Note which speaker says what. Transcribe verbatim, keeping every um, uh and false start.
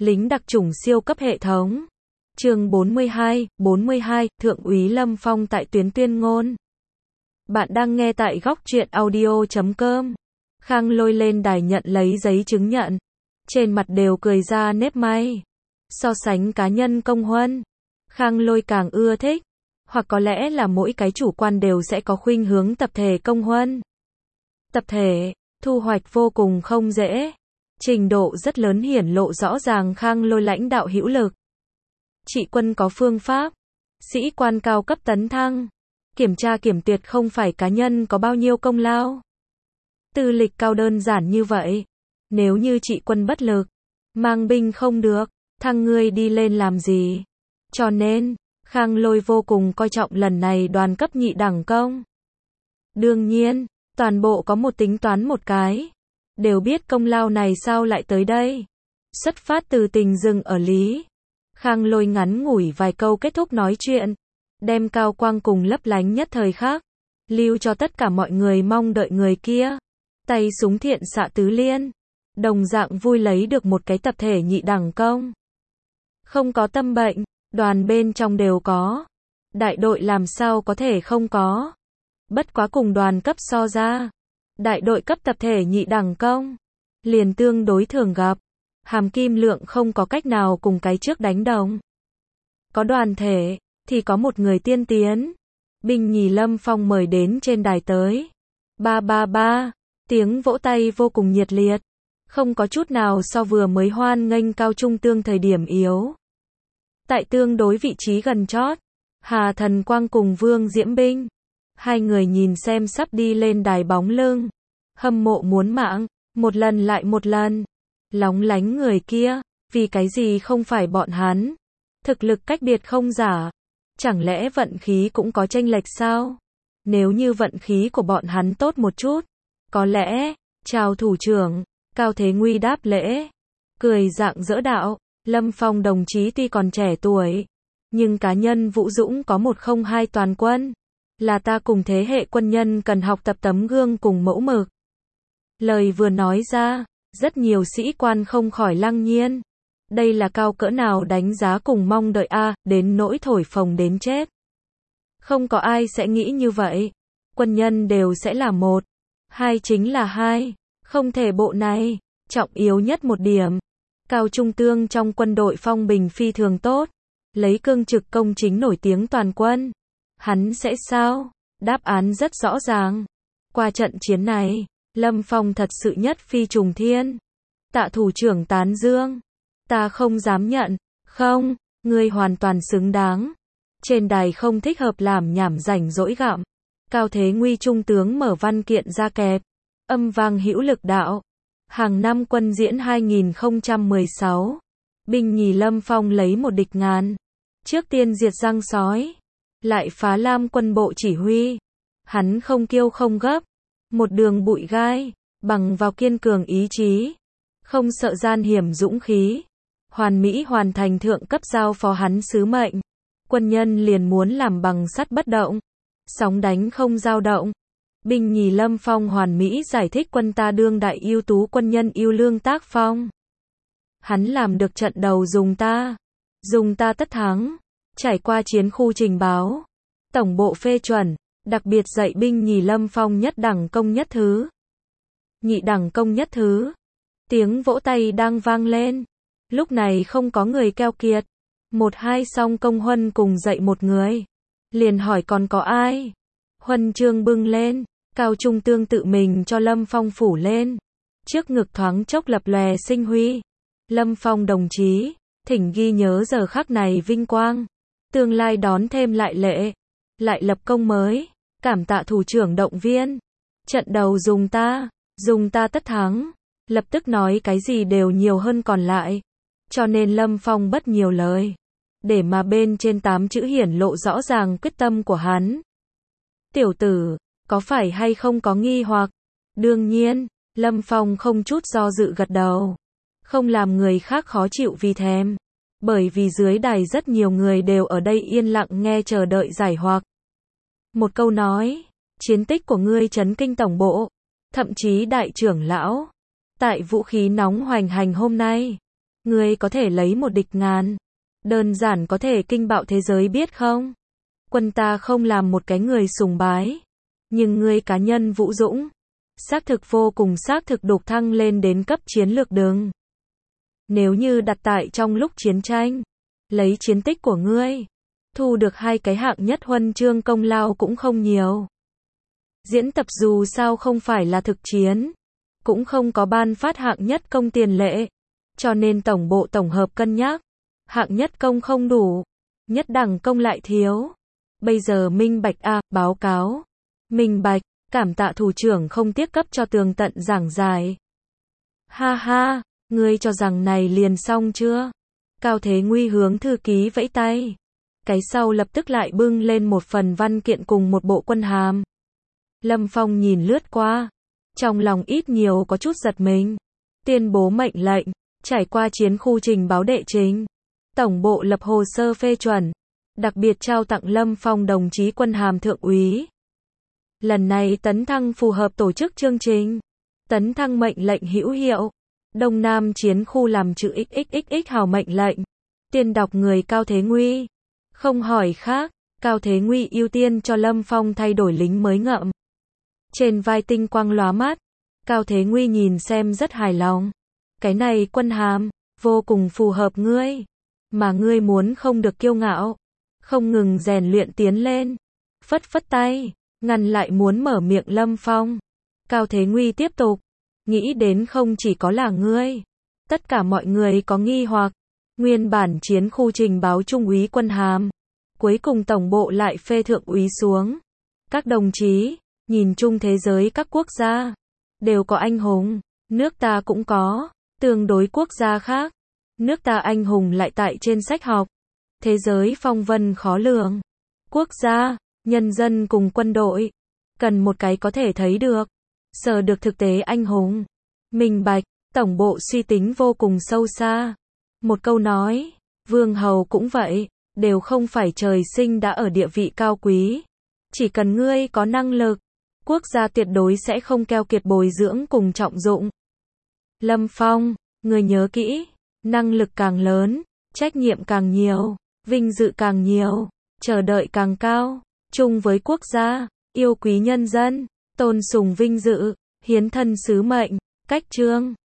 Speaker 1: lính đặc chủng siêu cấp hệ thống. Chương bốn mươi hai, bốn mươi hai, Thượng úy Lâm Phong tại tuyến tuyên ngôn. Bạn đang nghe tại góc truyện audio chấm com. Khang Lôi lên đài nhận lấy giấy chứng nhận. Trên mặt đều cười ra nếp may. So sánh cá nhân công huân, Khang Lôi càng ưa thích. Hoặc có lẽ là mỗi cái chủ quan đều sẽ có khuynh hướng tập thể công huân. Tập thể, thu hoạch vô cùng không dễ. Trình độ rất lớn hiển lộ rõ ràng Khang Lôi lãnh đạo hữu lực. Trị quân có phương pháp. Sĩ quan cao cấp tấn thăng. Kiểm tra kiểm tuyệt không phải cá nhân có bao nhiêu công lao. Tư lịch cao đơn giản như vậy. Nếu như trị quân bất lực, mang binh không được, thăng ngươi đi lên làm gì? Cho nên, Khang Lôi vô cùng coi trọng lần này đoàn cấp nhị đẳng công. Đương nhiên, toàn bộ có một tính toán một cái. Đều biết công lao này sao lại tới đây. Xuất phát từ tình dừng ở lý. Khang Lôi ngắn ngủi vài câu kết thúc nói chuyện. Đem cao quang cùng lấp lánh nhất thời khác. Lưu cho tất cả mọi người mong đợi người kia. Tay súng thiện xạ tứ liên. Đồng dạng vui lấy được một cái tập thể nhị đẳng công. Không có tâm bệnh, đoàn bên trong đều có. Đại đội làm sao có thể không có. Bất quá cùng đoàn cấp so ra. Đại đội cấp tập thể nhị đẳng công. Liền tương đối thường gặp. Hàm kim lượng không có cách nào cùng cái trước đánh đồng. Có đoàn thể, thì có một người tiên tiến. Binh nhì Lâm Phong mời đến trên đài tới. Ba ba ba, tiếng vỗ tay vô cùng nhiệt liệt. Không có chút nào so vừa mới hoan nghênh cao trung tương thời điểm yếu. Tại tương đối vị trí gần chót, Hà Thần Quang cùng Vương Diễm Binh. Hai người nhìn xem sắp đi lên đài bóng lưng. Hâm mộ muốn mạng, một lần lại một lần. Lóng lánh người kia, vì cái gì không phải bọn hắn. Thực lực cách biệt không giả. Chẳng lẽ vận khí cũng có chênh lệch sao? Nếu như vận khí của bọn hắn tốt một chút, có lẽ, chào thủ trưởng, Cao Thế Nguy đáp lễ. Cười dạng dỡ đạo, Lâm Phong đồng chí tuy còn trẻ tuổi, nhưng cá nhân vũ dũng có một không hai toàn quân. Là ta cùng thế hệ quân nhân cần học tập tấm gương cùng mẫu mực. Lời vừa nói ra, rất nhiều sĩ quan không khỏi lăng nhiên. Đây là cao cỡ nào đánh giá cùng mong đợi a, đến nỗi thổi phồng đến chết. Không có ai sẽ nghĩ như vậy. Quân nhân đều sẽ là một. Hai chính là hai. Không thể bộ này. Trọng yếu nhất một điểm. Cao trung tương trong quân đội phong bình phi thường tốt. Lấy cương trực công chính nổi tiếng toàn quân. Hắn sẽ sao? Đáp án rất rõ ràng. Qua trận chiến này, Lâm Phong thật sự nhất phi trùng thiên. Tạ thủ trưởng tán dương. Ta không dám nhận. Không, ngươi hoàn toàn xứng đáng. Trên đài không thích hợp làm nhảm rảnh rỗi gặm. Cao Thế Nguy trung tướng mở văn kiện ra kẹp. Âm vang hữu lực đạo. Hàng năm quân diễn hai nghìn không trăm mười sáu. Binh nhì Lâm Phong lấy một địch ngàn. Trước tiên diệt răng sói. Lại phá lam quân bộ chỉ huy. Hắn không kiêu không gấp. Một đường bụi gai. Bằng vào kiên cường ý chí. Không sợ gian hiểm dũng khí. Hoàn mỹ hoàn thành thượng cấp giao phó hắn sứ mệnh. Quân nhân liền muốn làm bằng sắt bất động. Sóng đánh không dao động. Binh nhì Lâm Phong hoàn mỹ giải thích quân ta đương đại ưu tú quân nhân yêu lương tác phong. Hắn làm được trận đầu dùng ta. Dùng ta tất thắng. Trải qua chiến khu trình báo. Tổng bộ phê chuẩn. Đặc biệt dạy binh nhì Lâm Phong nhất đẳng công nhất thứ. Nhị đẳng công nhất thứ. Tiếng vỗ tay đang vang lên. Lúc này không có người keo kiệt. Một hai xong công huân cùng dạy một người. Liền hỏi còn có ai? Huân chương bưng lên. Cao trung tương tự mình cho Lâm Phong phủ lên. Trước ngực thoáng chốc lập lòe sinh huy. Lâm Phong đồng chí. Thỉnh ghi nhớ giờ khắc này vinh quang. Tương lai đón thêm lại lệ. Lại lập công mới. Cảm tạ thủ trưởng động viên. Trận đầu dùng ta. Dùng ta tất thắng. Lập tức nói cái gì đều nhiều hơn còn lại. Cho nên Lâm Phong bất nhiều lời. Để mà bên trên tám chữ hiển lộ rõ ràng quyết tâm của hắn. Tiểu tử, có phải hay không có nghi hoặc? Đương nhiên, Lâm Phong không chút do dự gật đầu. Không làm người khác khó chịu vì thèm. Bởi vì dưới đài rất nhiều người đều ở đây yên lặng nghe chờ đợi giải hoặc. Một câu nói, chiến tích của ngươi chấn kinh tổng bộ. Thậm chí đại trưởng lão. Tại vũ khí nóng hoành hành hôm nay. Ngươi có thể lấy một địch ngàn. Đơn giản có thể kinh bạo thế giới biết không? Quân ta không làm một cái người sùng bái. Nhưng ngươi cá nhân vũ dũng. Xác thực vô cùng xác thực đục thăng lên đến cấp chiến lược đường. Nếu như đặt tại trong lúc chiến tranh. Lấy chiến tích của ngươi. Thu được hai cái hạng nhất huân chương công lao cũng không nhiều. Diễn tập dù sao không phải là thực chiến. Cũng không có ban phát hạng nhất công tiền lệ. Cho nên tổng bộ tổng hợp cân nhắc. Hạng nhất công không đủ. Nhất đẳng công lại thiếu. Bây giờ minh bạch a, à, báo cáo. Minh bạch, cảm tạ thủ trưởng không tiếc cấp cho tường tận giảng giải. Ha ha, ngươi cho rằng này liền xong chưa? Cao Thế Nguy hướng thư ký vẫy tay. Cái sau lập tức lại bưng lên một phần văn kiện cùng một bộ quân hàm. Lâm Phong nhìn lướt qua. Trong lòng ít nhiều có chút giật mình. Tuyên bố mệnh lệnh. Trải qua chiến khu trình báo đệ trình. Tổng bộ lập hồ sơ phê chuẩn. Đặc biệt trao tặng Lâm Phong đồng chí quân hàm thượng úy. Lần này tấn thăng phù hợp tổ chức chương trình. Tấn thăng mệnh lệnh hữu hiệu. Đông Nam chiến khu làm chữ ích ích ích ích hào mệnh lệnh. Tiên đọc người Cao Thế Nguy. Không hỏi khác, Cao Thế Nguy ưu tiên cho Lâm Phong thay đổi lính mới ngậm. Trên vai tinh quang lóa mắt. Cao Thế Nguy nhìn xem rất hài lòng. Cái này quân hàm, vô cùng phù hợp ngươi. Mà ngươi muốn không được kiêu ngạo. Không ngừng rèn luyện tiến lên. Phất phất tay, ngăn lại muốn mở miệng Lâm Phong. Cao Thế Nguy tiếp tục. Nghĩ đến không chỉ có là ngươi. Tất cả mọi người có nghi hoặc. Nguyên bản chiến khu trình báo trung úy quân hàm. Cuối cùng tổng bộ lại phê thượng úy xuống. Các đồng chí, nhìn chung thế giới các quốc gia. Đều có anh hùng. Nước ta cũng có. Tương đối quốc gia khác. Nước ta anh hùng lại tại trên sách học. Thế giới phong vân khó lường. Quốc gia, nhân dân cùng quân đội. Cần một cái có thể thấy được. Sờ được thực tế anh hùng. Minh bạch, tổng bộ suy tính vô cùng sâu xa. Một câu nói, vương hầu cũng vậy, đều không phải trời sinh đã ở địa vị cao quý. Chỉ cần ngươi có năng lực, quốc gia tuyệt đối sẽ không keo kiệt bồi dưỡng cùng trọng dụng. Lâm Phong, ngươi nhớ kỹ, năng lực càng lớn, trách nhiệm càng nhiều, vinh dự càng nhiều, chờ đợi càng cao, chung với quốc gia, yêu quý nhân dân, tôn sùng vinh dự, hiến thân sứ mệnh, cách chương.